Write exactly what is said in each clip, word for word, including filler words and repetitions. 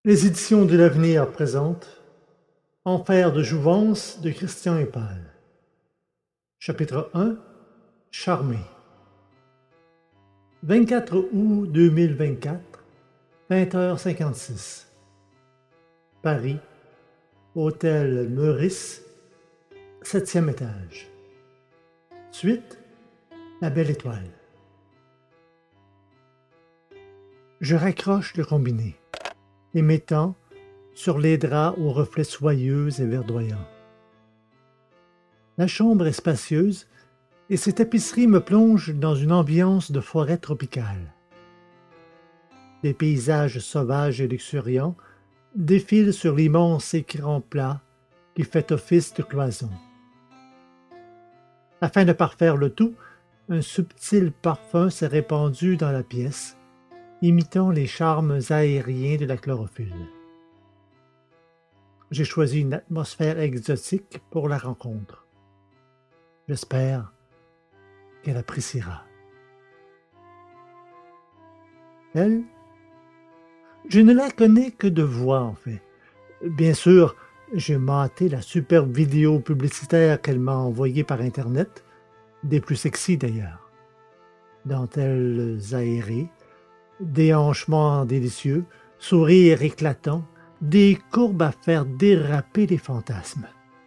Les éditions de l'Avenir présentent Enfer de jouvence de Christian Épal. Chapitre un. Charmé. vingt-quatre août deux mille vingt-quatre, vingt heures cinquante-six. Paris, Hôtel Meurice, septième étage. Suite, la Belle Étoile. Je raccroche le combiné et m'étends sur les draps aux reflets soyeux et verdoyants. La chambre est spacieuse et ses tapisseries me plongent dans une ambiance de forêt tropicale. Des paysages sauvages et luxuriants défilent sur l'immense écran plat qui fait office de cloison. Afin de parfaire le tout, un subtil parfum s'est répandu dans la pièce, imitant les charmes aériens de la chlorophylle. J'ai choisi une atmosphère exotique pour la rencontre. J'espère qu'elle appréciera. Elle, je ne la connais que de voix, en fait. Bien sûr, j'ai maté la superbe vidéo publicitaire qu'elle m'a envoyée par Internet, des plus sexy d'ailleurs. Dentelles aérées, déhanchements délicieux, sourires éclatants, des courbes à faire déraper les fantasmes.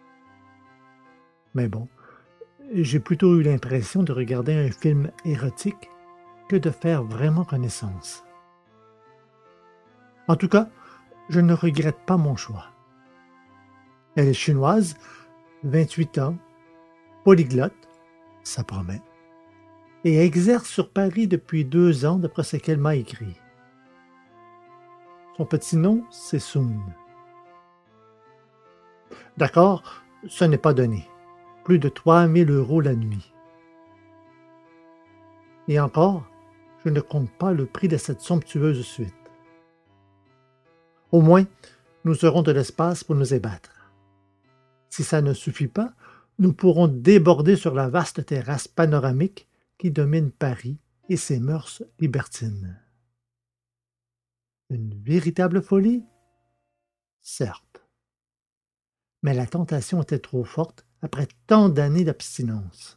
Mais bon, j'ai plutôt eu l'impression de regarder un film érotique que de faire vraiment connaissance. En tout cas, je ne regrette pas mon choix. Elle est chinoise, vingt-huit ans, polyglotte, ça promet, et exerce sur Paris depuis deux ans d'après ce qu'elle m'a écrit. Son petit nom, c'est Soon. D'accord, ce n'est pas donné. Plus de trois mille euros la nuit. Et encore, je ne compte pas le prix de cette somptueuse suite. Au moins, nous aurons de l'espace pour nous ébattre. Si ça ne suffit pas, nous pourrons déborder sur la vaste terrasse panoramique qui domine Paris et ses mœurs libertines. Une véritable folie? Certes. Mais la tentation était trop forte après tant d'années d'abstinence.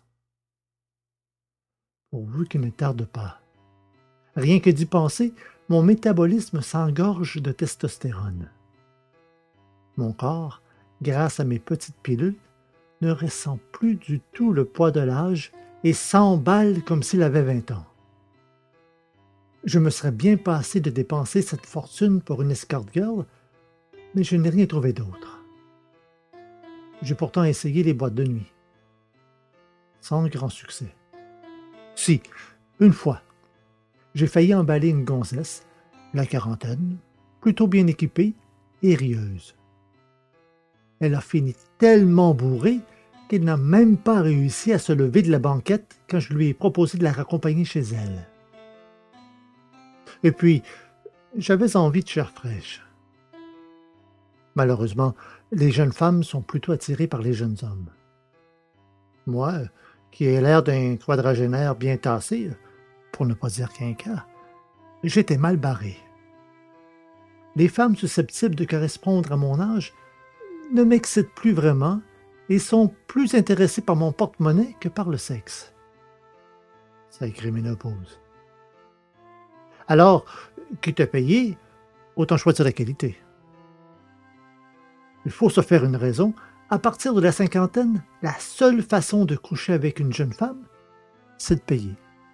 Pourvu qu'il ne tarde pas. Rien que d'y penser, mon métabolisme s'engorge de testostérone. Mon corps, grâce à mes petites pilules, ne ressent plus du tout le poids de l'âge et s'emballe comme s'il avait vingt ans. Je me serais bien passé de dépenser cette fortune pour une escort girl, mais je n'ai rien trouvé d'autre. J'ai pourtant essayé les boîtes de nuit. Sans grand succès. Si, une fois, j'ai failli emballer une gonzesse, la quarantaine, plutôt bien équipée et rieuse. Elle a fini tellement bourrée qu'elle n'a même pas réussi à se lever de la banquette quand je lui ai proposé de la raccompagner chez elle. Et puis, j'avais envie de chair fraîche. Malheureusement, les jeunes femmes sont plutôt attirées par les jeunes hommes. Moi, qui ai l'air d'un quadragénaire bien tassé, pour ne pas dire qu'un cas, j'étais mal barré. Les femmes susceptibles de correspondre à mon âge ne m'excitent plus vraiment et sont plus intéressées par mon porte-monnaie que par le sexe. Sacrée ménopause. Alors, quitte à payer, autant choisir la qualité. Il faut se faire une raison. À partir de la cinquantaine, la seule façon de coucher avec une jeune femme, c'est de payer.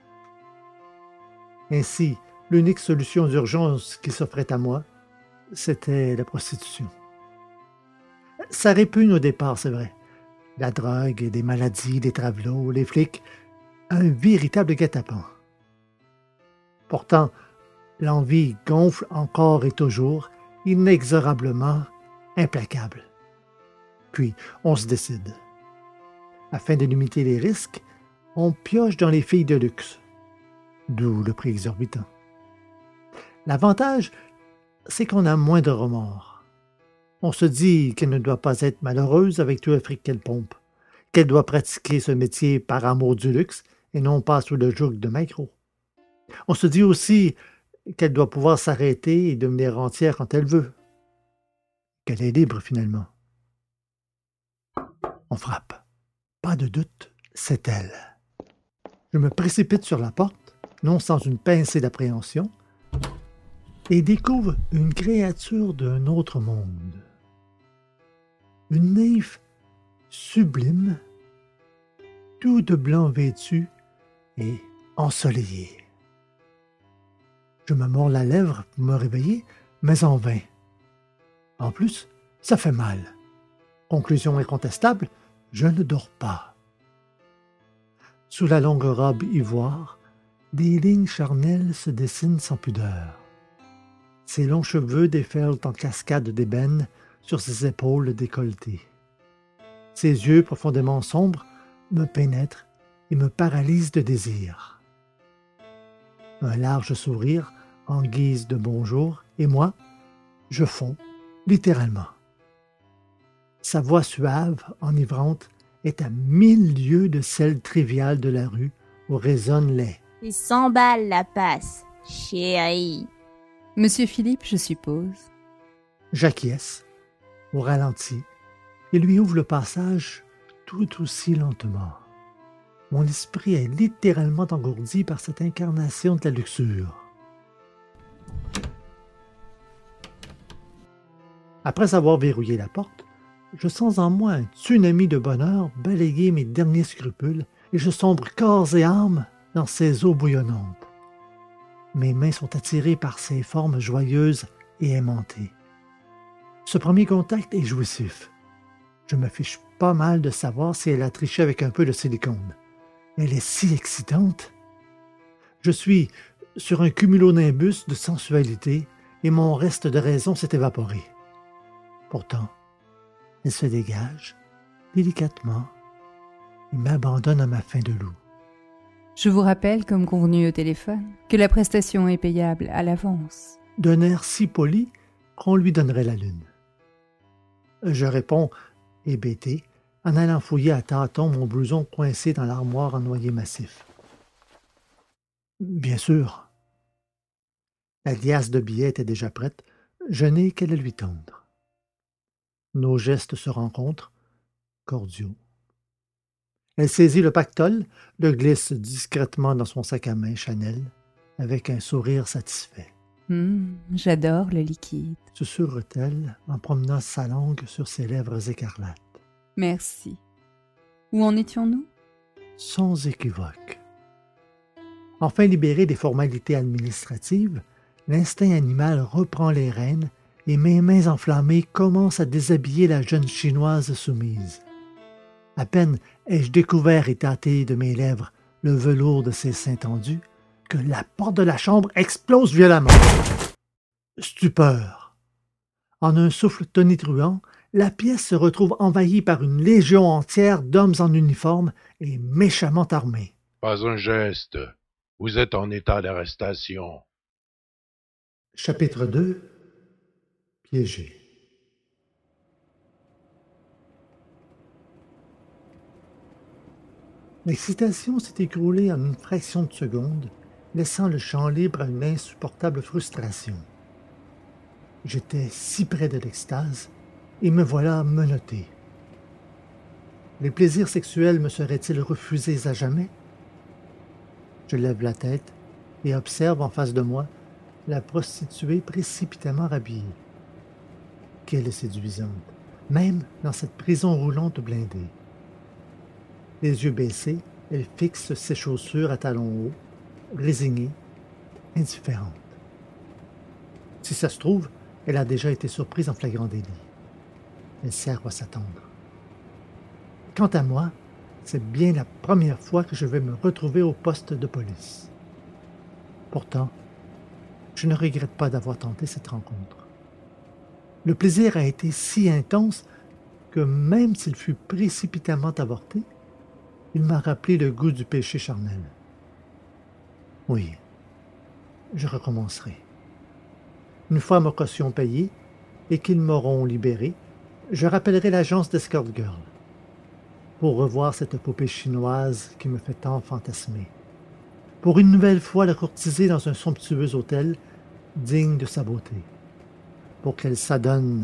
Ainsi, l'unique solution d'urgence qui s'offrait à moi, c'était la prostitution. Ça répugne au départ, c'est vrai. La drogue, des maladies, les travelots, les flics, un véritable guet-apens. Pourtant, l'envie gonfle encore et toujours, inexorablement, implacable. Puis, on se décide. Afin de limiter les risques, on pioche dans les filles de luxe. D'où le prix exorbitant. L'avantage, c'est qu'on a moins de remords. On se dit qu'elle ne doit pas être malheureuse avec tout le fric qu'elle pompe, qu'elle doit pratiquer ce métier par amour du luxe et non pas sous le joug de maquereau. On se dit aussi qu'elle doit pouvoir s'arrêter et devenir rentière quand elle veut, qu'elle est libre finalement. On frappe. Pas de doute, c'est elle. Je me précipite sur la porte, non sans une pincée d'appréhension, et découvre une créature d'un autre monde. Une nymphe sublime, tout de blanc vêtue et ensoleillée. Je me mords la lèvre pour me réveiller, mais en vain. En plus, ça fait mal. Conclusion incontestable, je ne dors pas. Sous la longue robe ivoire, des lignes charnelles se dessinent sans pudeur. Ses longs cheveux déferlent en cascades d'ébène sur ses épaules décolletées. Ses yeux profondément sombres me pénètrent et me paralysent de désir. Un large sourire en guise de bonjour, et moi, je fonds, littéralement. Sa voix suave, enivrante, est à mille lieues de celle triviale de la rue où résonnent les « Et cent balles la passe, chérie. » Monsieur Philippe, je suppose. J'acquiesce, au ralenti, et lui ouvre le passage tout aussi lentement. Mon esprit est littéralement engourdi par cette incarnation de la luxure. Après avoir verrouillé la porte, je sens en moi un tsunami de bonheur balayer mes derniers scrupules et je sombre corps et âme dans ces eaux bouillonnantes. Mes mains sont attirées par ces formes joyeuses et aimantées. Ce premier contact est jouissif. Je me fiche pas mal de savoir si elle a triché avec un peu de silicone. Elle est si excitante. Je suis sur un cumulonimbus de sensualité et mon reste de raison s'est évaporé. Pourtant, elle se dégage, délicatement, et m'abandonne à ma faim de loup. Je vous rappelle, comme convenu au téléphone, que la prestation est payable à l'avance. D'un air si poli qu'on lui donnerait la lune. Je réponds, hébété, en allant fouiller à tâtons mon blouson coincé dans l'armoire en noyer massif. Bien sûr. La liasse de billets était déjà prête, je n'ai qu'à la lui tendre. Nos gestes se rencontrent, cordiaux. Elle saisit le pactole, le glisse discrètement dans son sac à main Chanel, avec un sourire satisfait. Hum, j'adore le liquide. Susurre-t-elle en promenant sa langue sur ses lèvres écarlates. Merci. Où en étions-nous? Sans équivoque. Enfin libéré des formalités administratives, l'instinct animal reprend les rênes et mes mains enflammées commencent à déshabiller la jeune Chinoise soumise. À peine ai-je découvert et tâté de mes lèvres le velours de ses seins tendus que la porte de la chambre explose violemment. Stupeur. En un souffle tonitruant, la pièce se retrouve envahie par une légion entière d'hommes en uniforme et méchamment armés. Pas un geste. Vous êtes en état d'arrestation. Chapitre deux. Piégé. L'excitation s'est écroulée en une fraction de seconde, laissant le champ libre à une insupportable frustration. J'étais si près de l'extase, et me voilà menotté. Les plaisirs sexuels me seraient-ils refusés à jamais? Je lève la tête et observe en face de moi la prostituée précipitamment rhabillée. Qu'elle est séduisante, même dans cette prison roulante blindée. Les yeux baissés, elle fixe ses chaussures à talons hauts, résignée, indifférente. Si ça se trouve, elle a déjà été surprise en flagrant délit. Elle sert à s'attendre. Quant à moi, c'est bien la première fois que je vais me retrouver au poste de police. Pourtant, je ne regrette pas d'avoir tenté cette rencontre. Le plaisir a été si intense que même s'il fut précipitamment avorté, il m'a rappelé le goût du péché charnel. Oui, je recommencerai. Une fois ma caution payée et qu'ils m'auront libéré, je rappellerai l'agence d'Escort Girl pour revoir cette poupée chinoise qui me fait tant fantasmer, pour une nouvelle fois la courtiser dans un somptueux hôtel digne de sa beauté, pour qu'elle s'adonne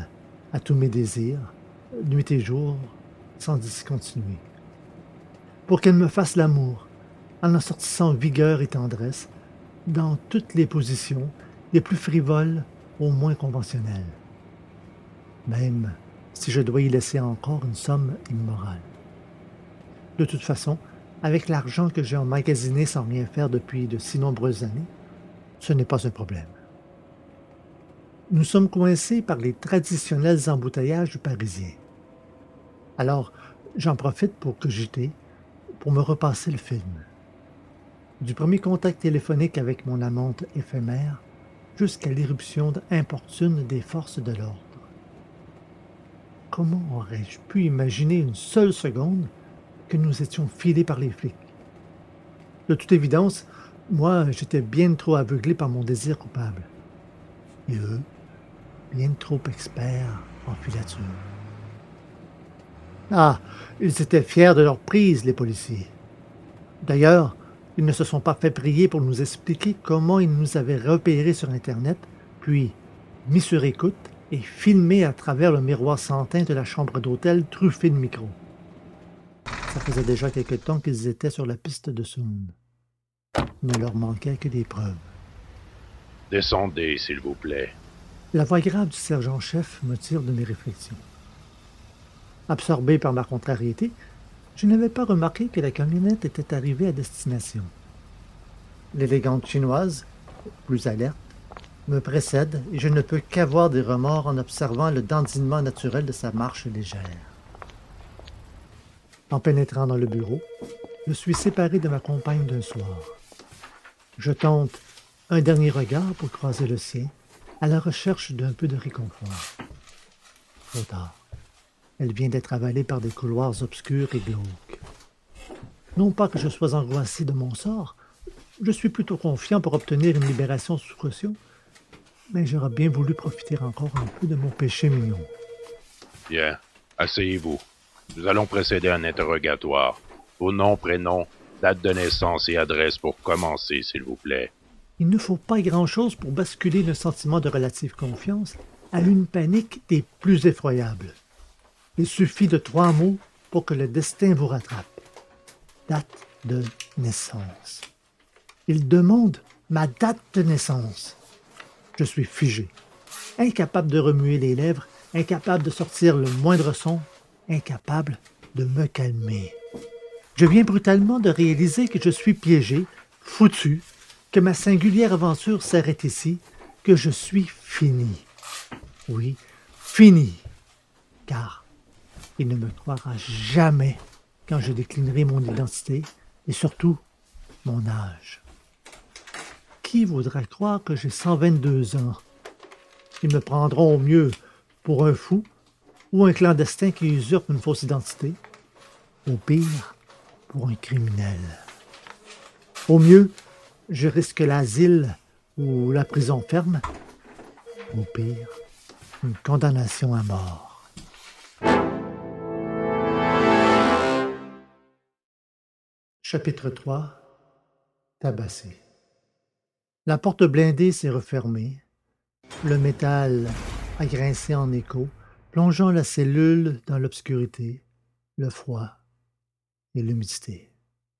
à tous mes désirs, nuit et jour, sans discontinuer. Pour qu'elle me fasse l'amour, en assortissant vigueur et tendresse, dans toutes les positions, les plus frivoles aux moins conventionnelles. Même si je dois y laisser encore une somme immorale. De toute façon, avec l'argent que j'ai emmagasiné sans rien faire depuis de si nombreuses années, ce n'est pas un problème. Nous sommes coincés par les traditionnels embouteillages parisiens. Alors, j'en profite pour cogiter, pour me repasser le film. Du premier contact téléphonique avec mon amante éphémère jusqu'à l'éruption importune des forces de l'ordre. Comment aurais-je pu imaginer une seule seconde que nous étions filés par les flics? De toute évidence, moi, j'étais bien trop aveuglé par mon désir coupable. Et eux, bien trop experts en filature. Ah, ils étaient fiers de leur prise, les policiers. D'ailleurs, ils ne se sont pas fait prier pour nous expliquer comment ils nous avaient repérés sur Internet, puis mis sur écoute et filmés à travers le miroir sans teint de la chambre d'hôtel truffée de micros. Ça faisait déjà quelque temps qu'ils étaient sur la piste de Soun. Il ne leur manquait que des preuves. Descendez, s'il vous plaît. La voix grave du sergent-chef me tire de mes réflexions. Absorbé par ma contrariété, je n'avais pas remarqué que la camionnette était arrivée à destination. L'élégante chinoise, plus alerte, me précède et je ne peux qu'avoir des remords en observant le dandinement naturel de sa marche légère. En pénétrant dans le bureau, je suis séparé de ma compagne d'un soir. Je tente un dernier regard pour croiser le sien, à la recherche d'un peu de réconfort. Trop tard. Elle vient d'être avalée par des couloirs obscurs et glauques. Non pas que je sois angoissé de mon sort, je suis plutôt confiant pour obtenir une libération sous caution, mais j'aurais bien voulu profiter encore un peu de mon péché mignon. Bien, asseyez-vous. Nous allons procéder à un interrogatoire. Vos noms, prénoms, date de naissance et adresse pour commencer, s'il vous plaît. Il ne faut pas grand-chose pour basculer d'un sentiment de relative confiance à une panique des plus effroyables. Il suffit de trois mots pour que le destin vous rattrape. Date de naissance. Il demande ma date de naissance. Je suis figé, incapable de remuer les lèvres, incapable de sortir le moindre son, incapable de me calmer. Je viens brutalement de réaliser que je suis piégé, foutu, que ma singulière aventure s'arrête ici, que je suis fini. Oui, fini. Car il ne me croira jamais quand je déclinerai mon identité et surtout mon âge. Qui voudra croire que j'ai cent vingt-deux ans? Ils me prendront au mieux pour un fou ou un clandestin qui usurpe une fausse identité. Au pire, pour un criminel. Au mieux, je risque l'asile ou la prison ferme. Au pire, une condamnation à mort. Chapitre trois. Tabassé. La porte blindée s'est refermée. Le métal a grincé en écho, plongeant la cellule dans l'obscurité, le froid et l'humidité.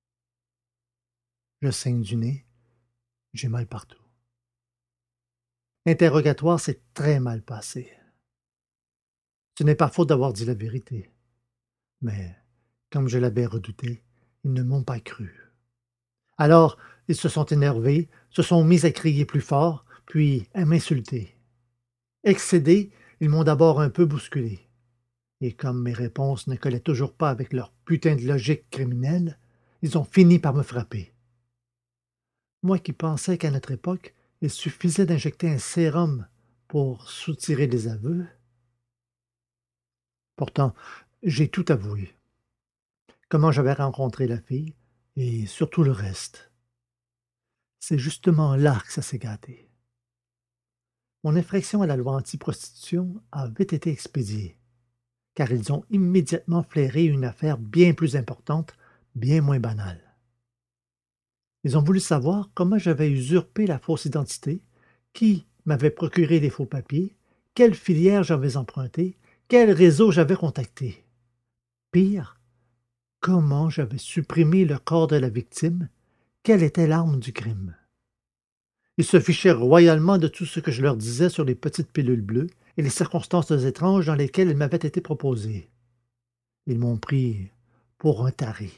Je saigne du nez, j'ai mal partout. L'interrogatoire s'est très mal passé. Ce n'est pas faute d'avoir dit la vérité. Mais, comme je l'avais redouté, ils ne m'ont pas cru. Alors, ils se sont énervés, se sont mis à crier plus fort, puis à m'insulter. Excédés, ils m'ont d'abord un peu bousculé. Et comme mes réponses ne collaient toujours pas avec leur putain de logique criminelle, ils ont fini par me frapper. Moi qui pensais qu'à notre époque, il suffisait d'injecter un sérum pour soutirer des aveux. Pourtant, j'ai tout avoué. Comment j'avais rencontré la fille, et surtout le reste. C'est justement là que ça s'est gâté. Mon infraction à la loi anti-prostitution a vite été expédiée, car ils ont immédiatement flairé une affaire bien plus importante, bien moins banale. Ils ont voulu savoir comment j'avais usurpé la fausse identité, qui m'avait procuré les faux papiers, quelle filière j'avais emprunté Quel réseau j'avais contacté? Pire, comment j'avais supprimé le corps de la victime? Quelle était l'arme du crime? Ils se fichaient royalement de tout ce que je leur disais sur les petites pilules bleues et les circonstances étranges dans lesquelles elles m'avaient été proposées. Ils m'ont pris pour un taré.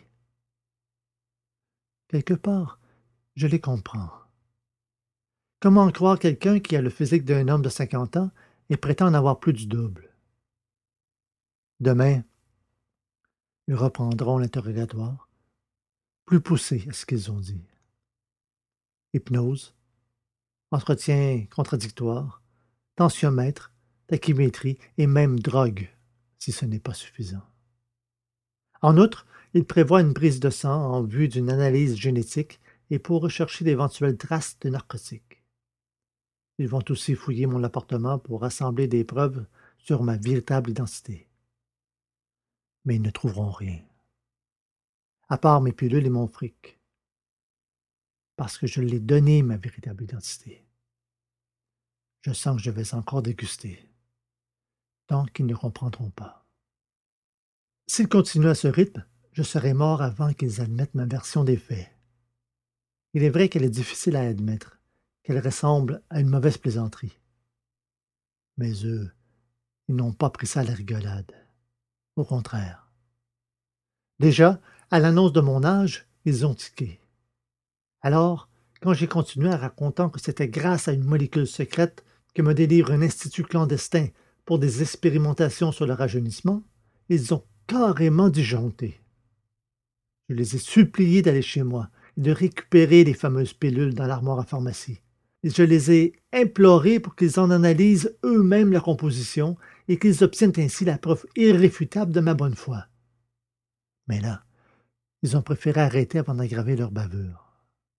Quelque part, je les comprends. Comment croire quelqu'un qui a le physique d'un homme de cinquante ans et prétend en avoir plus du double? Demain, ils reprendront l'interrogatoire, plus poussé à ce qu'ils ont dit. Hypnose, entretien contradictoire, tensiomètre, tachymétrie et même drogue, si ce n'est pas suffisant. En outre, ils prévoient une prise de sang en vue d'une analyse génétique et pour rechercher d'éventuelles traces de narcotiques. Ils vont aussi fouiller mon appartement pour rassembler des preuves sur ma véritable identité. Mais ils ne trouveront rien, à part mes pilules et mon fric, parce que je l'ai donné ma véritable identité. Je sens que je vais encore déguster, tant qu'ils ne comprendront pas. S'ils continuent à ce rythme, je serai mort avant qu'ils admettent ma version des faits. Il est vrai qu'elle est difficile à admettre, qu'elle ressemble à une mauvaise plaisanterie. Mais eux, ils n'ont pas pris ça à la rigolade. Au contraire. Déjà, à l'annonce de mon âge, ils ont tiqué. Alors, quand j'ai continué en racontant que c'était grâce à une molécule secrète que me délivre un institut clandestin pour des expérimentations sur le rajeunissement, ils ont carrément disjoncté. Je les ai suppliés d'aller chez moi et de récupérer les fameuses pilules dans l'armoire à pharmacie. Et je les ai implorés pour qu'ils en analysent eux-mêmes la composition et qu'ils obtiennent ainsi la preuve irréfutable de ma bonne foi. Mais là, ils ont préféré arrêter avant d'aggraver leur bavure.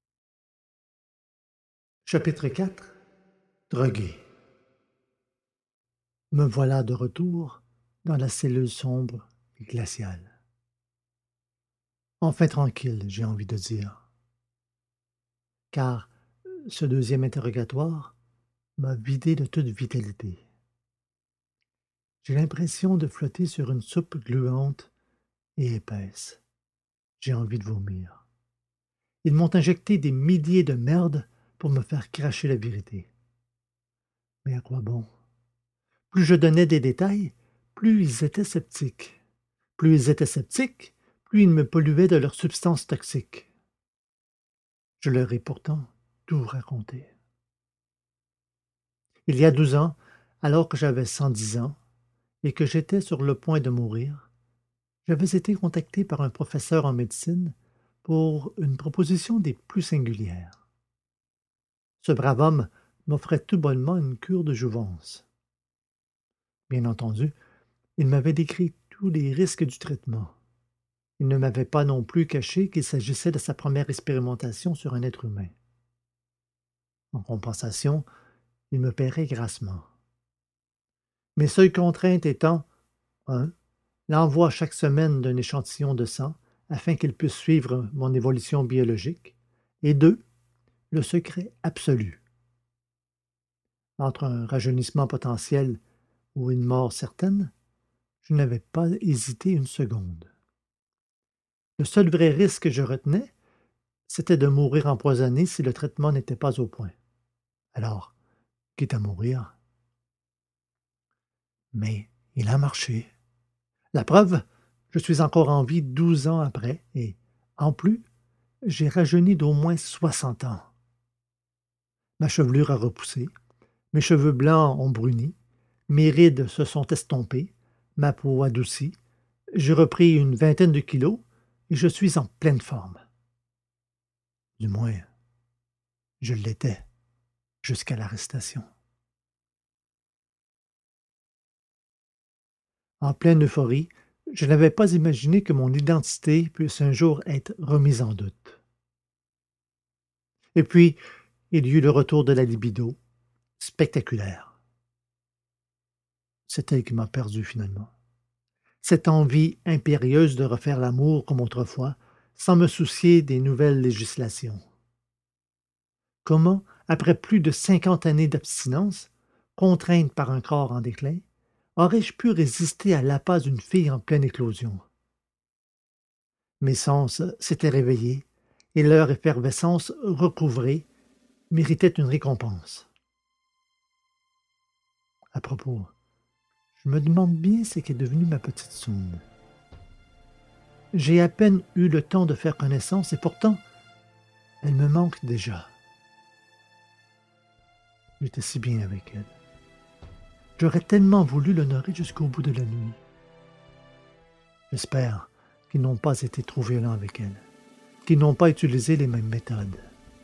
Chapitre quatre. Drogué. Me voilà de retour dans la cellule sombre et glaciale. Enfin tranquille, j'ai envie de dire. Car ce deuxième interrogatoire m'a vidé de toute vitalité. J'ai l'impression de flotter sur une soupe gluante et épaisse. J'ai envie de vomir. Ils m'ont injecté des milliers de merdes pour me faire cracher la vérité. Mais à quoi bon? Plus je donnais des détails, plus ils étaient sceptiques. Plus ils étaient sceptiques, plus ils me polluaient de leurs substances toxiques. Je leur ai pourtant tout raconté. Il y a douze ans, alors que j'avais cent dix ans et que j'étais sur le point de mourir, j'avais été contacté par un professeur en médecine pour une proposition des plus singulières. Ce brave homme m'offrait tout bonnement une cure de jouvence. Bien entendu, il m'avait décrit tous les risques du traitement. Il ne m'avait pas non plus caché qu'il s'agissait de sa première expérimentation sur un être humain. En compensation, il me paierait grassement. Mes seules contraintes étant un, l'envoi chaque semaine d'un échantillon de sang afin qu'il puisse suivre mon évolution biologique, et deux, le secret absolu. Entre un rajeunissement potentiel ou une mort certaine, je n'avais pas hésité une seconde. Le seul vrai risque que je retenais, c'était de mourir empoisonné si le traitement n'était pas au point. Alors, quitte à mourir. Mais il a marché. La preuve, je suis encore en vie douze ans après et, en plus, j'ai rajeuni d'au moins soixante ans. Ma chevelure a repoussé, mes cheveux blancs ont bruni, mes rides se sont estompées, ma peau adoucie, j'ai repris une vingtaine de kilos et je suis en pleine forme. Du moins, je l'étais jusqu'à l'arrestation. En pleine euphorie, je n'avais pas imaginé que mon identité puisse un jour être remise en doute. Et puis, il y eut le retour de la libido, spectaculaire. C'est elle qui m'a perdu finalement. Cette envie impérieuse de refaire l'amour comme autrefois, sans me soucier des nouvelles législations. Comment, après plus de cinquante années d'abstinence, contrainte par un corps en déclin, Aurais-je pu résister à l'appât d'une fille en pleine éclosion? Mes sens s'étaient réveillés et leur effervescence recouvrée méritait une récompense. À propos, je me demande bien ce qu'est devenue ma petite Soun. J'ai à peine eu le temps de faire connaissance et pourtant, elle me manque déjà. J'étais si bien avec elle. J'aurais tellement voulu l'honorer jusqu'au bout de la nuit. J'espère qu'ils n'ont pas été trop violents avec elle, qu'ils n'ont pas utilisé les mêmes méthodes.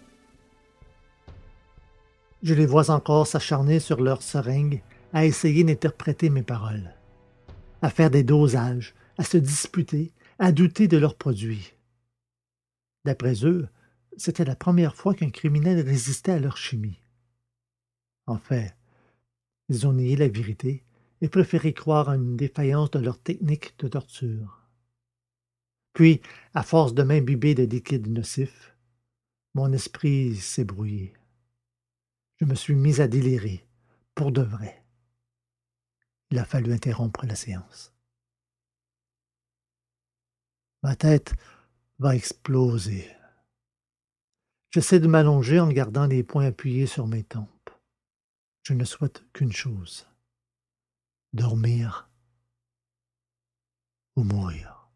Je les vois encore s'acharner sur leurs seringues à essayer d'interpréter mes paroles, à faire des dosages, à se disputer, à douter de leurs produits. D'après eux, c'était la première fois qu'un criminel résistait à leur chimie. En fait, ils ont nié la vérité et préféré croire à une défaillance de leur technique de torture. Puis, à force de m'imbiber de liquide nocif, mon esprit s'est brouillé. Je me suis mis à délirer, pour de vrai. Il a fallu interrompre la séance. Ma tête va exploser. J'essaie de m'allonger en gardant les poings appuyés sur mes tempes. Je ne souhaite qu'une chose, dormir ou mourir.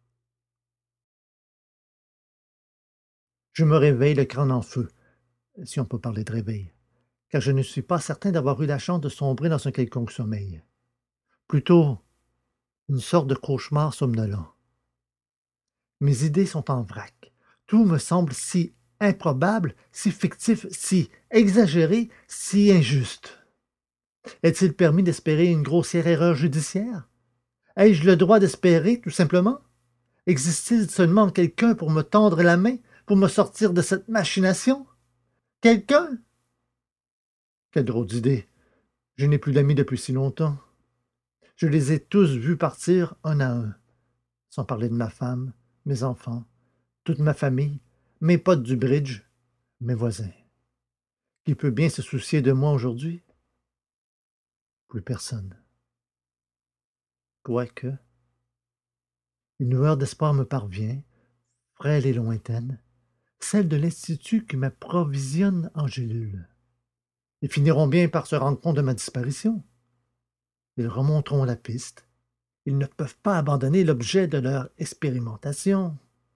Je me réveille le crâne en feu, si on peut parler de réveil, car je ne suis pas certain d'avoir eu la chance de sombrer dans un quelconque sommeil. Plutôt, une sorte de cauchemar somnolent. Mes idées sont en vrac. Tout me semble si improbable, si fictif, si exagéré, si injuste. Est-il permis d'espérer une grossière erreur judiciaire? Ai-je le droit d'espérer, tout simplement? Existe-t-il seulement quelqu'un pour me tendre la main, pour me sortir de cette machination? Quelqu'un? Quelle drôle d'idée. Je n'ai plus d'amis depuis si longtemps. Je les ai tous vus partir un à un, sans parler de ma femme, mes enfants, toute ma famille, mes potes du bridge, mes voisins. Qui peut bien se soucier de moi aujourd'hui? Plus personne. Quoique, une lueur d'espoir me parvient, frêle et lointaine, celle de l'Institut qui m'approvisionne en gélules. Ils finiront bien par se rendre compte de ma disparition. Ils remonteront la piste. Ils ne peuvent pas abandonner l'objet de leur expérimentation.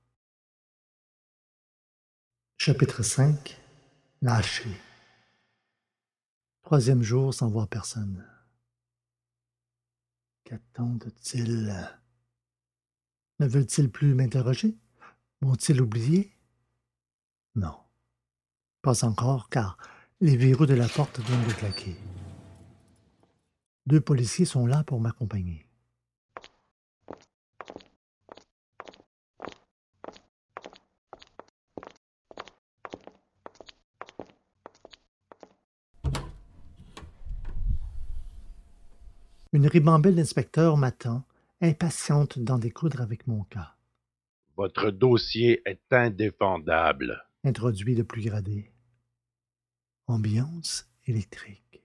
Chapitre cinq. Lâché. Troisième jour sans voir personne. Qu'attendent-ils? Ne veulent-ils plus m'interroger? M'ont-ils oublié? Non, pas encore, car les verrous de la porte viennent de claquer. Deux policiers sont là pour m'accompagner. Une ribambelle d'inspecteurs m'attend, impatiente d'en découdre avec mon cas. Votre dossier est indéfendable. Introduit le plus gradé. Ambiance électrique.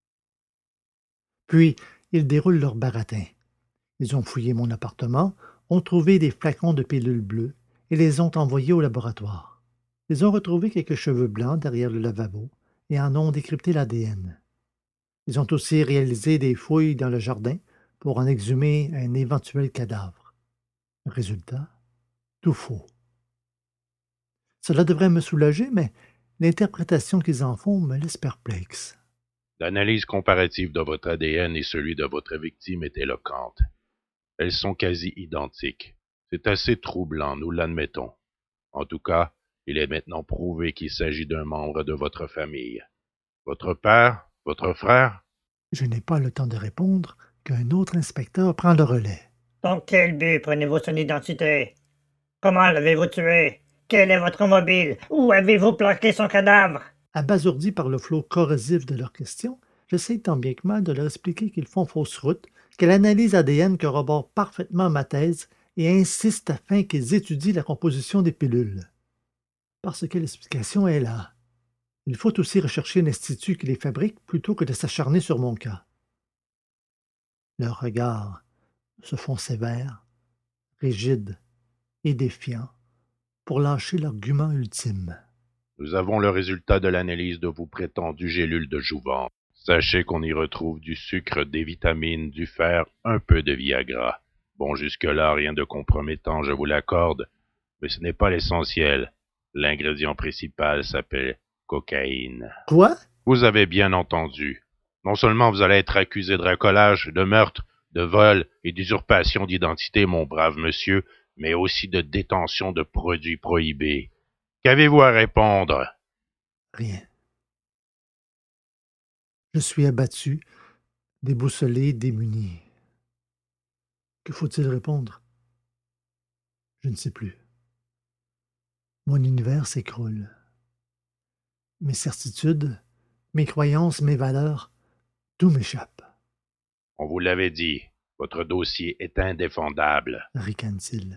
Puis, ils déroulent leur baratin. Ils ont fouillé mon appartement, ont trouvé des flacons de pilules bleues et les ont envoyés au laboratoire. Ils ont retrouvé quelques cheveux blancs derrière le lavabo et en ont décrypté l'A D N. Ils ont aussi réalisé des fouilles dans le jardin pour en exhumer un éventuel cadavre. Résultat, tout faux. Cela devrait me soulager, mais l'interprétation qu'ils en font me laisse perplexe. L'analyse comparative de votre A D N et celui de votre victime est éloquente. Elles sont quasi identiques. C'est assez troublant, nous l'admettons. En tout cas, il est maintenant prouvé qu'il s'agit d'un membre de votre famille. Votre père, votre frère? Je n'ai pas le temps de répondre qu'un autre inspecteur prend le relais. Dans quel but prenez-vous son identité? Comment l'avez-vous tué? Quel est votre mobile? Où avez-vous planqué son cadavre? Abasourdi par le flot corrosif de leurs questions, j'essaie tant bien que mal de leur expliquer qu'ils font fausse route, que l'analyse A D N corrobore parfaitement ma thèse et insiste afin qu'ils étudient la composition des pilules. Parce que l'explication est là. Il faut aussi rechercher un institut qui les fabrique plutôt que de s'acharner sur mon cas. Leurs regards se font sévères, rigides et défiants pour lâcher l'argument ultime. Nous avons le résultat de l'analyse de vos prétendues gélules de jouvence. Sachez qu'on y retrouve du sucre, des vitamines, du fer, un peu de Viagra. Bon, jusque-là, rien de compromettant, je vous l'accorde, mais ce n'est pas l'essentiel. L'ingrédient principal s'appelle cocaïne. Quoi? Vous avez bien entendu. Non seulement vous allez être accusé de racolage, de meurtre, de vol et d'usurpation d'identité, mon brave monsieur, mais aussi de détention de produits prohibés. Qu'avez-vous à répondre? Rien. Je suis abattu, déboussolé, démuni. Que faut-il répondre? Je ne sais plus. Mon univers s'écroule. Mes certitudes, mes croyances, mes valeurs, tout m'échappe. On vous l'avait dit, votre dossier est indéfendable. Ricane-t-il.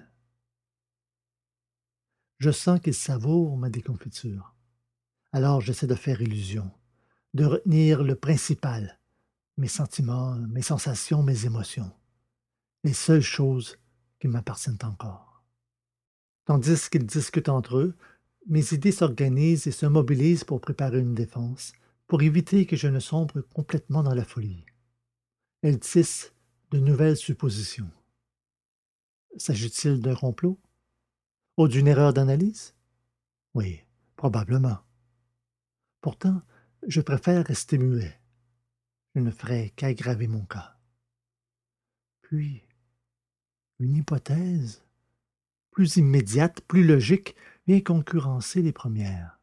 Je sens qu'il savoure ma déconfiture. Alors j'essaie de faire illusion, de retenir le principal, mes sentiments, mes sensations, mes émotions, les seules choses qui m'appartiennent encore. Tandis qu'ils discutent entre eux, mes idées s'organisent et se mobilisent pour préparer une défense, pour éviter que je ne sombre complètement dans la folie. Elles tissent de nouvelles suppositions. S'agit-il d'un complot? Ou d'une erreur d'analyse? Oui, probablement. Pourtant, je préfère rester muet. Je ne ferai qu'aggraver mon cas. Puis, une hypothèse, plus immédiate, plus logique, vient concurrencer les premières.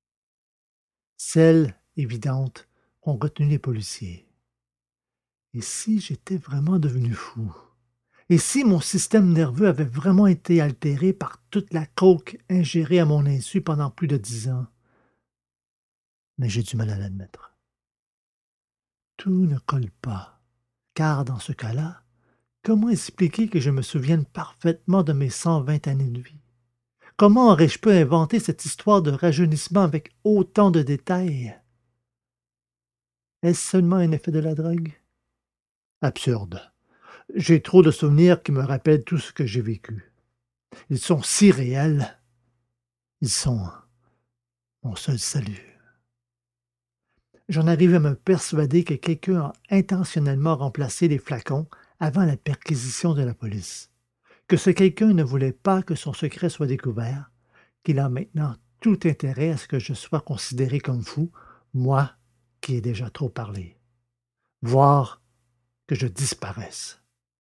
Celle évidente qu'ont retenue les policiers. Et si j'étais vraiment devenu fou? Et si mon système nerveux avait vraiment été altéré par toute la coke ingérée à mon insu pendant plus de dix ans? Mais j'ai du mal à l'admettre. Tout ne colle pas, car dans ce cas-là, comment expliquer que je me souvienne parfaitement de mes cent vingt années de vie? Comment aurais-je pu inventer cette histoire de rajeunissement avec autant de détails? Est-ce seulement un effet de la drogue? Absurde. J'ai trop de souvenirs qui me rappellent tout ce que j'ai vécu. Ils sont si réels. Ils sont mon seul salut. J'en arrive à me persuader que quelqu'un a intentionnellement remplacé les flacons avant la perquisition de la police. Que ce quelqu'un ne voulait pas que son secret soit découvert, qu'il a maintenant tout intérêt à ce que je sois considéré comme fou, moi qui ai déjà trop parlé. Voire que je disparaisse.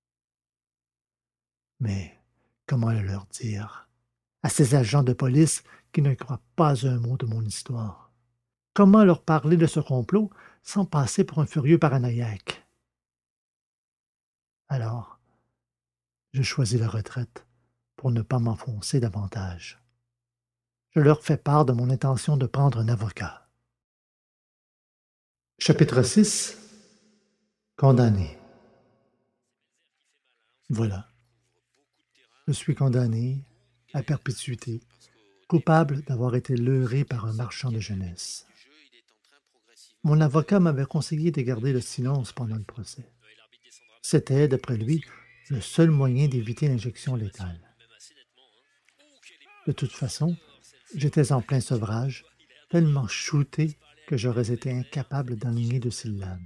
Mais comment le leur dire à ces agents de police qui ne croient pas un mot de mon histoire? Comment leur parler de ce complot sans passer pour un furieux paranoïaque? Alors, je choisis la retraite pour ne pas m'enfoncer davantage. Je leur fais part de mon intention de prendre un avocat. Chapitre six. Condamné. Voilà. Je suis condamné à perpétuité, coupable d'avoir été leurré par un marchand de jeunesse. Mon avocat m'avait conseillé de garder le silence pendant le procès. C'était, d'après lui, le seul moyen d'éviter l'injection létale. De toute façon, j'étais en plein sevrage, tellement shooté que j'aurais été incapable d'enligner de syllabes.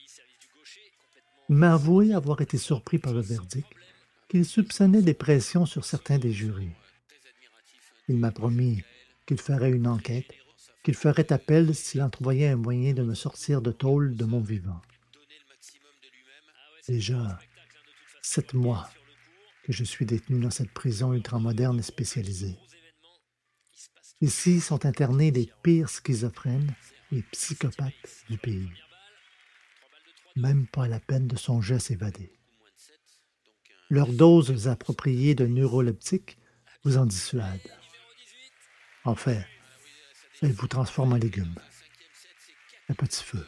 Il m'a avoué avoir été surpris par le verdict, qu'il soupçonnait des pressions sur certains des jurys. Il m'a promis qu'il ferait une enquête, qu'il ferait appel s'il entrevoyait un moyen de me sortir de tôle de mon vivant. Déjà sept mois que je suis détenu dans cette prison ultramoderne et spécialisée. Ici sont internés les pires schizophrènes et psychopathes du pays. Même pas la peine de songer à s'évader. Leurs doses appropriées de neuroleptiques vous en dissuadent. En fait, elles vous transforment en légumes. À petit feu.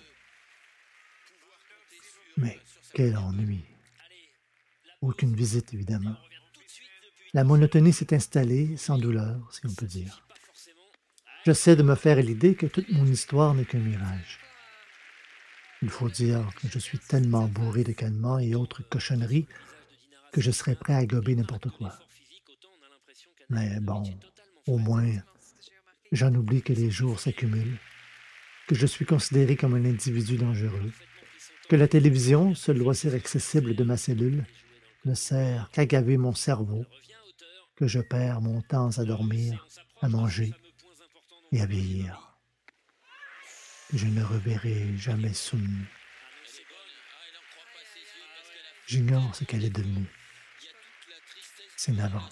Mais quel ennui. Aucune visite, évidemment. La monotonie s'est installée, sans douleur, si on peut dire. J'essaie de me faire à l'idée que toute mon histoire n'est qu'un mirage. Il faut dire que je suis tellement bourré de calmants et autres cochonneries que je serais prêt à gober n'importe quoi. Mais bon, au moins, j'en oublie que les jours s'accumulent, que je suis considéré comme un individu dangereux, que la télévision, seul loisir accessible de ma cellule, ne sert qu'à gaver mon cerveau, que je perds mon temps à dormir, à manger et à vieillir. Je ne reverrai jamais Soun. J'ignore ce qu'elle est devenue. C'est navrant.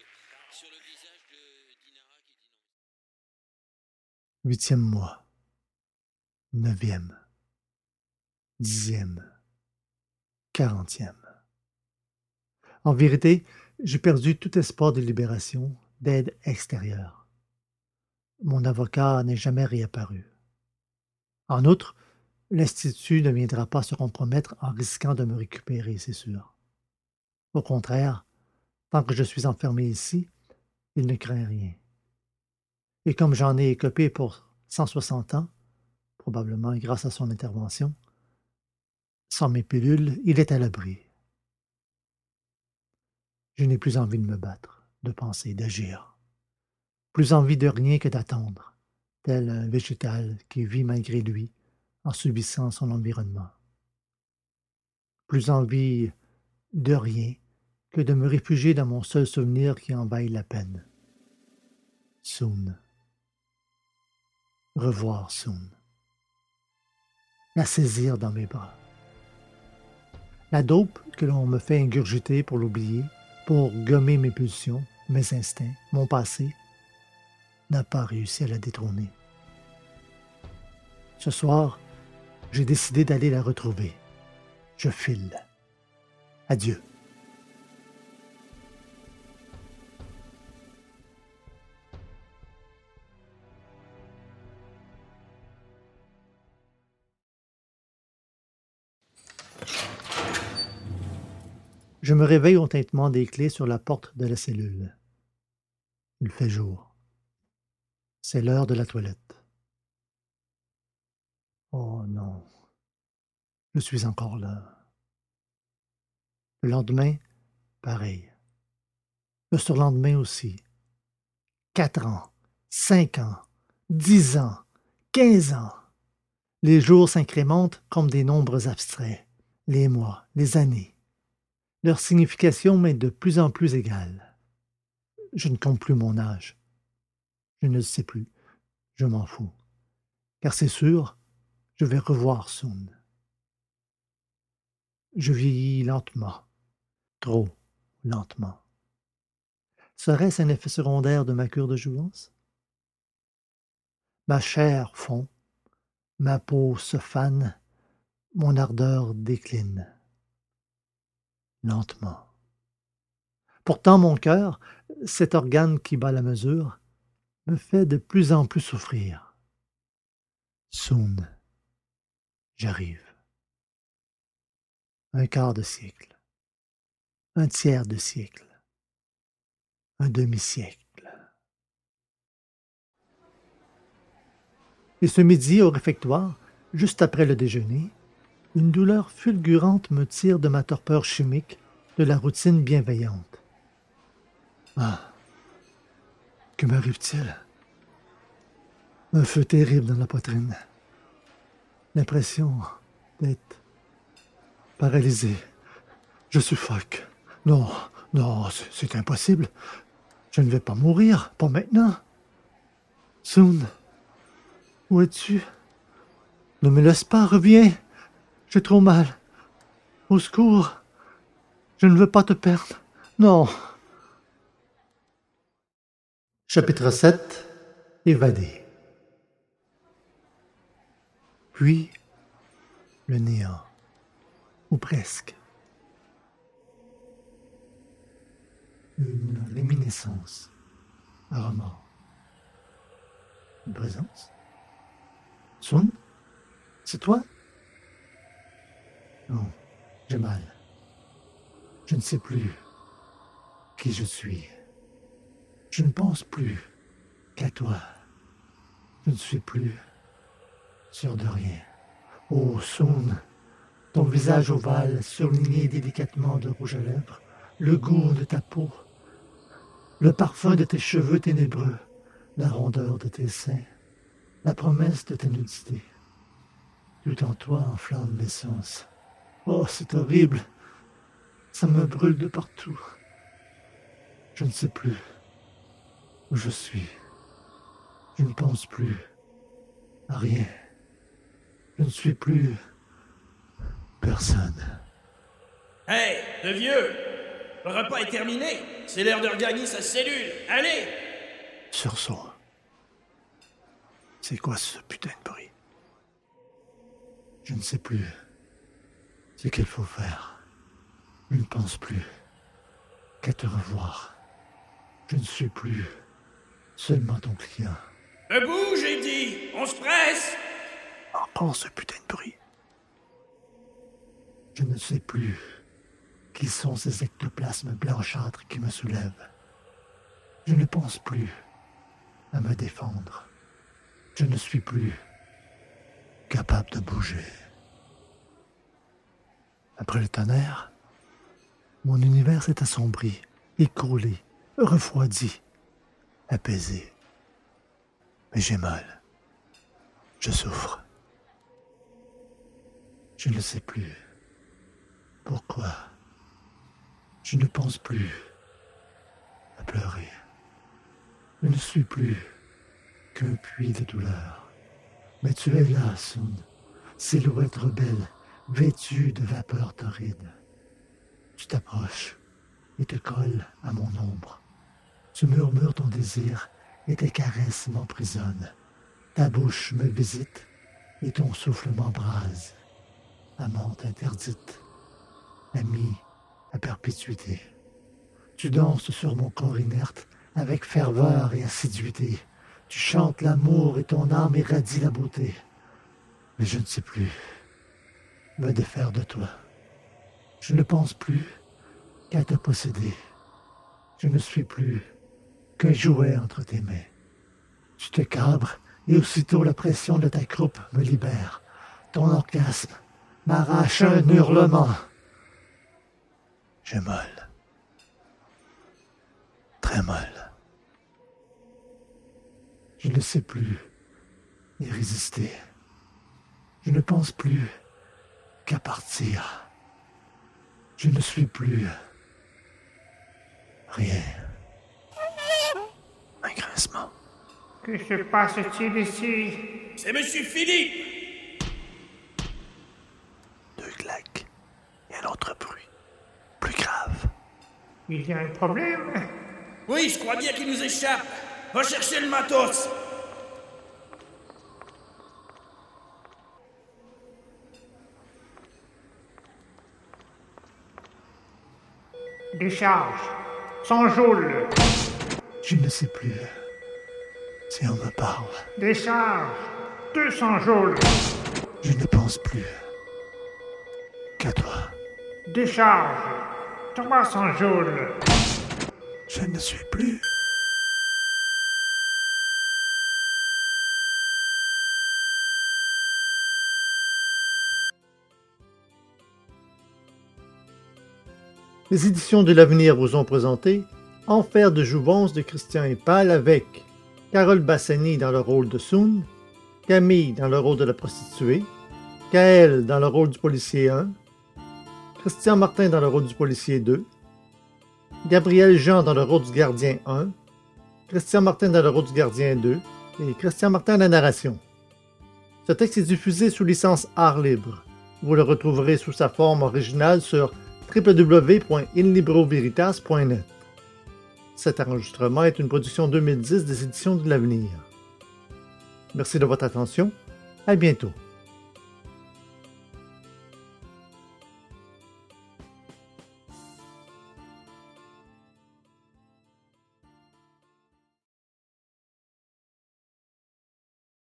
Huitième mois. Neuvième. Dixième. Quarantième. En vérité, j'ai perdu tout espoir de libération, d'aide extérieure. Mon avocat n'est jamais réapparu. En outre, l'Institut ne viendra pas se compromettre en risquant de me récupérer, c'est sûr. Au contraire, tant que je suis enfermé ici, il ne craint rien. Et comme j'en ai écopé pour cent soixante ans, probablement grâce à son intervention, sans mes pilules, il est à l'abri. Je n'ai plus envie de me battre, de penser, d'agir. Plus envie de rien que d'attendre, tel un végétal qui vit malgré lui, en subissant son environnement. Plus envie de rien que de me réfugier dans mon seul souvenir qui envahit la peine. Soun. Revoir Soun. La saisir dans mes bras. La dope que l'on me fait ingurgiter pour l'oublier, pour gommer mes pulsions, mes instincts, mon passé, n'a pas réussi à la détrôner. Ce soir, j'ai décidé d'aller la retrouver. Je file. Adieu. Je me réveille au tintement des clés sur la porte de la cellule. Il fait jour. C'est l'heure de la toilette. Oh non. Je suis encore là. Le lendemain, pareil. Le surlendemain aussi. Quatre ans, cinq ans, dix ans, quinze ans. Les jours s'incrémentent comme des nombres abstraits. Les mois, les années. Leur signification m'est de plus en plus égale. Je ne compte plus mon âge. Je ne le sais plus. Je m'en fous. Car c'est sûr, je vais revoir Soun. Je vieillis lentement. Trop lentement. Serait-ce un effet secondaire de ma cure de jouvence? Ma chair fond, ma peau se fane, mon ardeur décline. Lentement. Pourtant, mon cœur, cet organe qui bat la mesure, me fait de plus en plus souffrir. Soun, j'arrive. Un quart de siècle, un tiers de siècle, un demi-siècle. Et ce midi, au réfectoire, juste après le déjeuner, une douleur fulgurante me tire de ma torpeur chimique, de la routine bienveillante. Ah, que m'arrive-t-il? Un feu terrible dans la poitrine. L'impression d'être paralysé. Je suffoque. Non, non, c'est, c'est impossible. Je ne vais pas mourir, pas maintenant. Soun, où es-tu? Ne me laisse pas, reviens. J'ai trop mal. Au secours. Je ne veux pas te perdre. Non. Chapitre sept. Évadé. Puis, le néant. Ou presque. Une réminiscence. Un remords. Une présence. Soun, c'est toi? Non, j'ai mal. Je ne sais plus qui je suis. Je ne pense plus qu'à toi. Je ne suis plus sûr de rien. Oh, Soun, ton visage ovale surligné délicatement de rouge à lèvres, le goût de ta peau, le parfum de tes cheveux ténébreux, la rondeur de tes seins, la promesse de ta nudité. Tout en toi enflamme l'essence. Oh, c'est horrible. Ça me brûle de partout. Je ne sais plus où je suis. Je ne pense plus à rien. Je ne suis plus personne. Hey, le vieux! Le repas est terminé. C'est l'heure de regagner sa cellule. Allez! Sursaut. C'est quoi ce putain de bruit? Je ne sais plus ce qu'il faut faire. Je ne pense plus qu'à te revoir. Je ne suis plus seulement ton client. Debout, j'ai dit! On se presse! Encore ce putain de bruit. Je ne sais plus qui sont ces ectoplasmes blanchâtres qui me soulèvent. Je ne pense plus à me défendre. Je ne suis plus capable de bouger. Après le tonnerre, mon univers s'est assombri, écroulé, refroidi, apaisé. Mais j'ai mal. Je souffre. Je ne sais plus pourquoi. Je ne pense plus à pleurer. Je ne suis plus qu'un puits de douleur. Mais tu es là, Soun, silhouette rebelle, vêtue de vapeur torride. Tu t'approches et te colles à mon ombre. Tu murmures ton désir et tes caresses m'emprisonnent. Ta bouche me visite et ton souffle m'embrase. Amante interdite, amie à perpétuité. Tu danses sur mon corps inerte avec ferveur et assiduité. Tu chantes l'amour et ton âme irradie la beauté. Mais je ne sais plus me défaire de toi. Je ne pense plus qu'à te posséder. Je ne suis plus qu'un jouet entre tes mains. Tu te cabres et aussitôt la pression de ta croupe me libère. Ton orgasme m'arrache un hurlement. J'ai mal. Très mal. Je ne sais plus y résister. Je ne pense plus qu'à partir. Je ne suis plus rien. Un grincement. Que se passe-t-il ici? C'est Monsieur Philippe! Deux claques et un autre bruit. Plus grave. Il y a un problème? Oui, je crois bien qu'il nous échappe. Va chercher le matos. Décharge. Sans joule. Je ne sais plus si on me parle. Décharge. deux cents joules. Je ne pense plus qu'à toi. Décharge. trois cents joules. Je ne suis plus. Les éditions de l'Avenir vous ont présenté Enfer de Jouvence de Christian Épal avec Carole Bassani dans le rôle de Soun, Camille dans le rôle de la prostituée, Kaël dans le rôle du policier un, Christian Martin dans le rôle du policier deux, Gabriel Jean dans le rôle du gardien un, Christian Martin dans le rôle du gardien deux et Christian Martin à la narration. Ce texte est diffusé sous licence Art Libre. Vous le retrouverez sous sa forme originale sur w w w point in libro veritas point net. Cet enregistrement est une production deux mille dix des éditions de l'Avenir. Merci de votre attention. À bientôt.